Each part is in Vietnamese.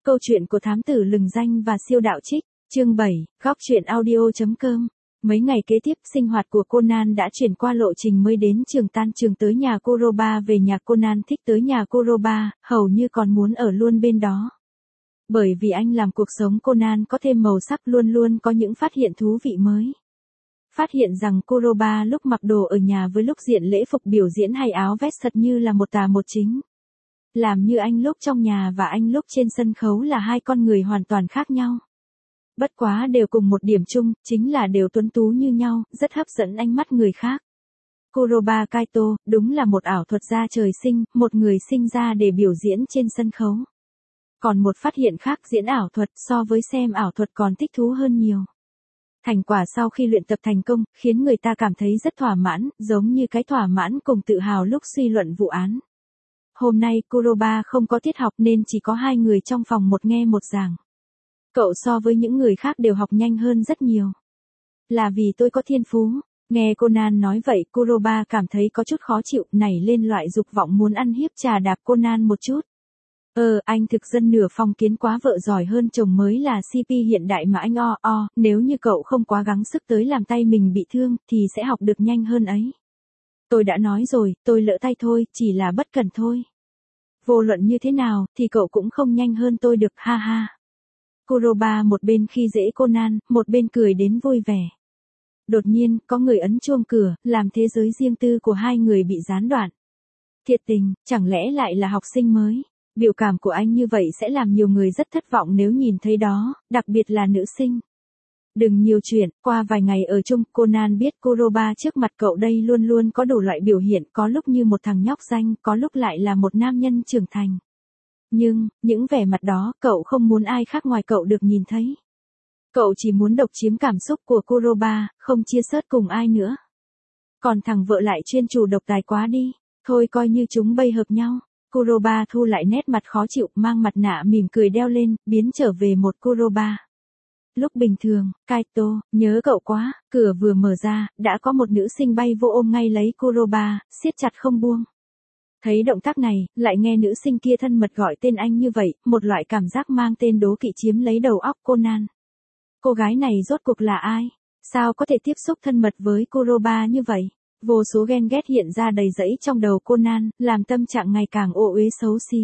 Câu chuyện của thám tử lừng danh và siêu đạo trích, chương 7, góc truyện audio.com. Mấy ngày kế tiếp, sinh hoạt của Conan đã chuyển qua lộ trình mới đến trường tan trường tới nhà Kuroba về nhà. Conan thích tới nhà Kuroba, hầu như còn muốn ở luôn bên đó. Bởi vì anh làm cuộc sống Conan có thêm màu sắc, luôn luôn có những phát hiện thú vị mới. Phát hiện rằng Kuroba lúc mặc đồ ở nhà với lúc diện lễ phục biểu diễn hay áo vest thật như là một tà một chính. Làm như anh lúc trong nhà và anh lúc trên sân khấu là hai con người hoàn toàn khác nhau. Bất quá đều cùng một điểm chung, chính là đều tuấn tú như nhau, rất hấp dẫn ánh mắt người khác. Kuroba Kaito, đúng là một ảo thuật gia trời sinh, một người sinh ra để biểu diễn trên sân khấu. Còn một phát hiện khác, diễn ảo thuật so với xem ảo thuật còn thích thú hơn nhiều. Thành quả sau khi luyện tập thành công, khiến người ta cảm thấy rất thỏa mãn, giống như cái thỏa mãn cùng tự hào lúc suy luận vụ án. Hôm nay Kuroba không có tiết học nên chỉ có hai người trong phòng, một nghe một giảng. Cậu so với những người khác đều học nhanh hơn rất nhiều. Là vì tôi có thiên phú. Nghe Conan nói vậy, Kuroba cảm thấy có chút khó chịu, nảy lên loại dục vọng muốn ăn hiếp trà đạp Conan một chút. Anh thực dân nửa phong kiến, quá vợ giỏi hơn chồng mới là CP hiện đại mà anh nếu như cậu không quá gắng sức tới làm tay mình bị thương, thì sẽ học được nhanh hơn ấy. Tôi đã nói rồi, tôi lỡ tay thôi, chỉ là bất cẩn thôi. Vô luận như thế nào, thì cậu cũng không nhanh hơn tôi được, ha ha. Kuroba một bên khi dễ Conan, một bên cười đến vui vẻ. Đột nhiên, có người ấn chuông cửa, làm thế giới riêng tư của hai người bị gián đoạn. Thiệt tình, chẳng lẽ lại là học sinh mới? Biểu cảm của anh như vậy sẽ làm nhiều người rất thất vọng nếu nhìn thấy đó, đặc biệt là nữ sinh. Đừng nhiều chuyện, qua vài ngày ở chung, Conan biết Kuroba trước mặt cậu đây luôn luôn có đủ loại biểu hiện, có lúc như một thằng nhóc danh, có lúc lại là một nam nhân trưởng thành. Nhưng, những vẻ mặt đó, cậu không muốn ai khác ngoài cậu được nhìn thấy. Cậu chỉ muốn độc chiếm cảm xúc của Kuroba, không chia sớt cùng ai nữa. Còn thằng vợ lại chuyên chủ độc tài quá đi, thôi coi như chúng bay hợp nhau. Kuroba thu lại nét mặt khó chịu, mang mặt nạ mỉm cười đeo lên, biến trở về một Kuroba. Lúc bình thường, Kaito, nhớ cậu quá, cửa vừa mở ra, đã có một nữ sinh bay vô ôm ngay lấy Kuroba, siết chặt không buông. Thấy động tác này, lại nghe nữ sinh kia thân mật gọi tên anh như vậy, một loại cảm giác mang tên đố kỵ chiếm lấy đầu óc Conan. Cô gái này rốt cuộc là ai? Sao có thể tiếp xúc thân mật với Kuroba như vậy? Vô số ghen ghét hiện ra đầy rẫy trong đầu Conan, làm tâm trạng ngày càng ô uế xấu xí.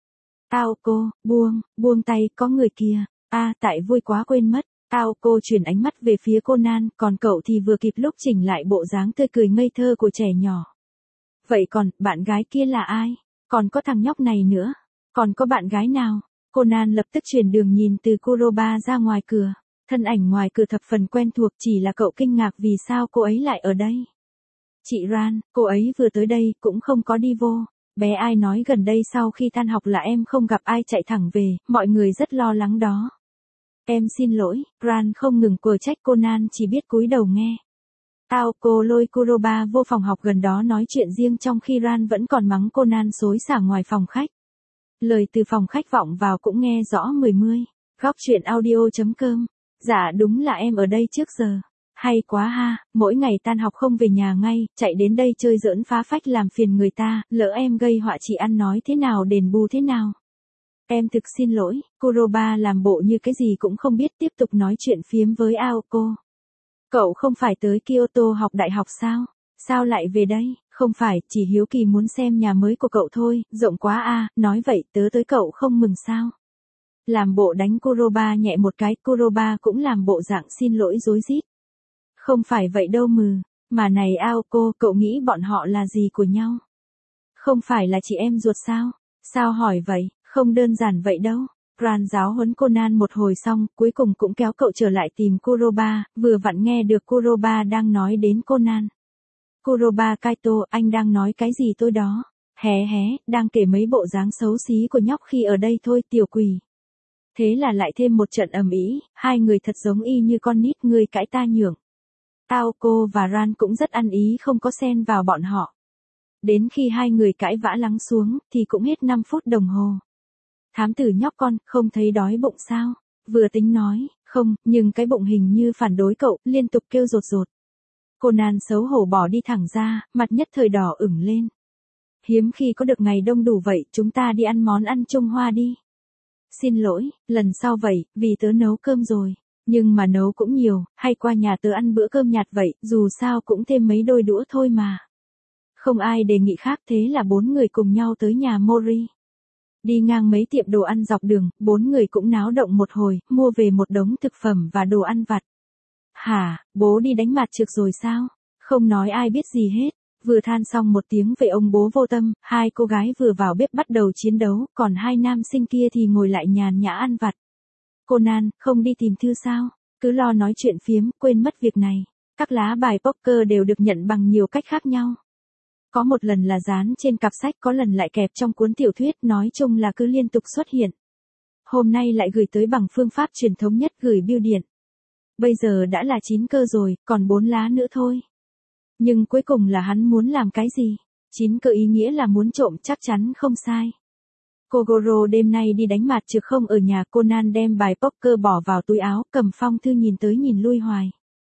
Aoko, buông tay, có người kia. Tại vui quá quên mất. Aoko chuyển ánh mắt về phía Conan, còn cậu thì vừa kịp lúc chỉnh lại bộ dáng tươi cười ngây thơ của trẻ nhỏ. Vậy còn, bạn gái kia là ai? Còn có thằng nhóc này nữa. Còn có bạn gái nào? Conan lập tức chuyển đường nhìn từ Kuroba ra ngoài cửa. Thân ảnh ngoài cửa thập phần quen thuộc, chỉ là cậu kinh ngạc vì sao cô ấy lại ở đây. Chị Ran, cô ấy vừa tới đây, cũng không có đi vô. Bé ai nói gần đây sau khi tan học là em không gặp ai chạy thẳng về, mọi người rất lo lắng đó. Em xin lỗi, Ran không ngừng quở trách. Conan chỉ biết cúi đầu nghe. Aoko lôi Kuroba vô phòng học gần đó nói chuyện riêng, trong khi Ran vẫn còn mắng Conan xối xả ngoài phòng khách. Lời từ phòng khách vọng vào cũng nghe rõ mười. Góc truyện audio.com. Dạ đúng là em ở đây trước giờ. Hay quá ha, mỗi ngày tan học không về nhà ngay, chạy đến đây chơi giỡn phá phách làm phiền người ta, lỡ em gây họa chị ăn nói thế nào đền bù thế nào. Em thực xin lỗi. Kuroba làm bộ như cái gì cũng không biết, tiếp tục nói chuyện phiếm với Aoko. Cậu không phải tới Kyoto học đại học sao? Sao lại về đây? Không phải, chỉ hiếu kỳ muốn xem nhà mới của cậu thôi, rộng quá nói vậy tớ tới cậu không mừng sao? Làm bộ đánh Kuroba nhẹ một cái, Kuroba cũng làm bộ dạng xin lỗi rối rít. Không phải vậy đâu mà này Aoko, cậu nghĩ bọn họ là gì của nhau? Không phải là chị em ruột sao? Sao hỏi vậy, không đơn giản vậy đâu. Ran giáo huấn Conan một hồi xong, cuối cùng cũng kéo cậu trở lại tìm Kuroba, vừa vặn nghe được Kuroba đang nói đến Conan. Kuroba Kaito, anh đang nói cái gì tôi đó? Hé, đang kể mấy bộ dáng xấu xí của nhóc khi ở đây thôi, tiểu quỷ. Thế là lại thêm một trận ầm ĩ, hai người thật giống y như con nít, người cãi ta nhường. Aoko và Ran cũng rất ăn ý không có xen vào bọn họ. Đến khi hai người cãi vã lắng xuống, thì cũng hết 5 phút đồng hồ. Thám tử nhóc con, không thấy đói bụng sao? Vừa tính nói, không, nhưng cái bụng hình như phản đối cậu, liên tục kêu rột. Conan xấu hổ bỏ đi thẳng ra, mặt nhất thời đỏ ửng lên. Hiếm khi có được ngày đông đủ vậy, chúng ta đi ăn món ăn Trung Hoa đi. Xin lỗi, lần sau vậy, vì tớ nấu cơm rồi. Nhưng mà nấu cũng nhiều, hay qua nhà tớ ăn bữa cơm nhạt vậy, dù sao cũng thêm mấy đôi đũa thôi mà. Không ai đề nghị khác, thế là 4 người cùng nhau tới nhà Mori. Đi ngang mấy tiệm đồ ăn dọc đường, 4 người cũng náo động một hồi, mua về một đống thực phẩm và đồ ăn vặt. Hả, bố đi đánh mặt trược rồi sao? Không nói ai biết gì hết. Vừa than xong một tiếng về ông bố vô tâm, hai cô gái vừa vào bếp bắt đầu chiến đấu, còn hai nam sinh kia thì ngồi lại nhàn nhã ăn vặt. Conan, không đi tìm thư sao? Cứ lo nói chuyện phiếm, quên mất việc này. Các lá bài poker đều được nhận bằng nhiều cách khác nhau. Có một lần là dán trên cặp sách, có lần lại kẹp trong cuốn tiểu thuyết, nói chung là cứ liên tục xuất hiện. Hôm nay lại gửi tới bằng phương pháp truyền thống nhất, gửi bưu điện. Bây giờ đã là 9 cơ rồi, còn 4 lá nữa thôi. Nhưng cuối cùng là hắn muốn làm cái gì? 9 cơ ý nghĩa là muốn trộm, chắc chắn không sai. Kogoro đêm nay đi đánh mặt trược không ở nhà. Conan đem bài poker bỏ vào túi áo, cầm phong thư nhìn tới nhìn lui hoài.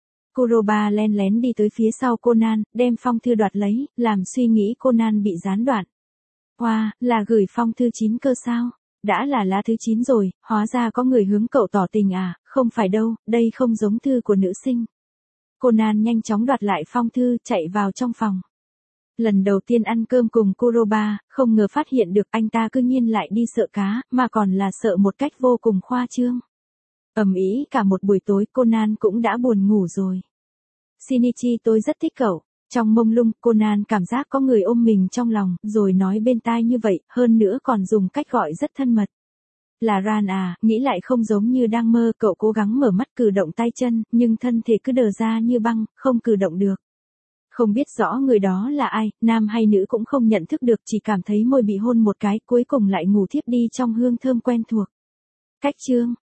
Kuroba len lén đi tới phía sau Conan, đem phong thư đoạt lấy, làm suy nghĩ Conan bị gián đoạn. Wow, là gửi phong thư 9 cơ sao? Đã là lá thứ 9 rồi, hóa ra có người hướng cậu tỏ tình à? Không phải đâu, đây không giống thư của nữ sinh. Conan nhanh chóng đoạt lại phong thư, chạy vào trong phòng. Lần đầu tiên ăn cơm cùng Kuroba, không ngờ phát hiện được anh ta cư nhiên lại đi sợ cá, mà còn là sợ một cách vô cùng khoa trương. Ầm ĩ cả một buổi tối, Conan cũng đã buồn ngủ rồi. Shinichi, tôi rất thích cậu. Trong mông lung, Conan cảm giác có người ôm mình trong lòng, rồi nói bên tai như vậy, hơn nữa còn dùng cách gọi rất thân mật. Là Ran à, nghĩ lại không giống như đang mơ. Cậu cố gắng mở mắt cử động tay chân, nhưng thân thể cứ đờ ra như băng, không cử động được. Không biết rõ người đó là ai, nam hay nữ cũng không nhận thức được, chỉ cảm thấy môi bị hôn một cái, cuối cùng lại ngủ thiếp đi trong hương thơm quen thuộc. Cách chương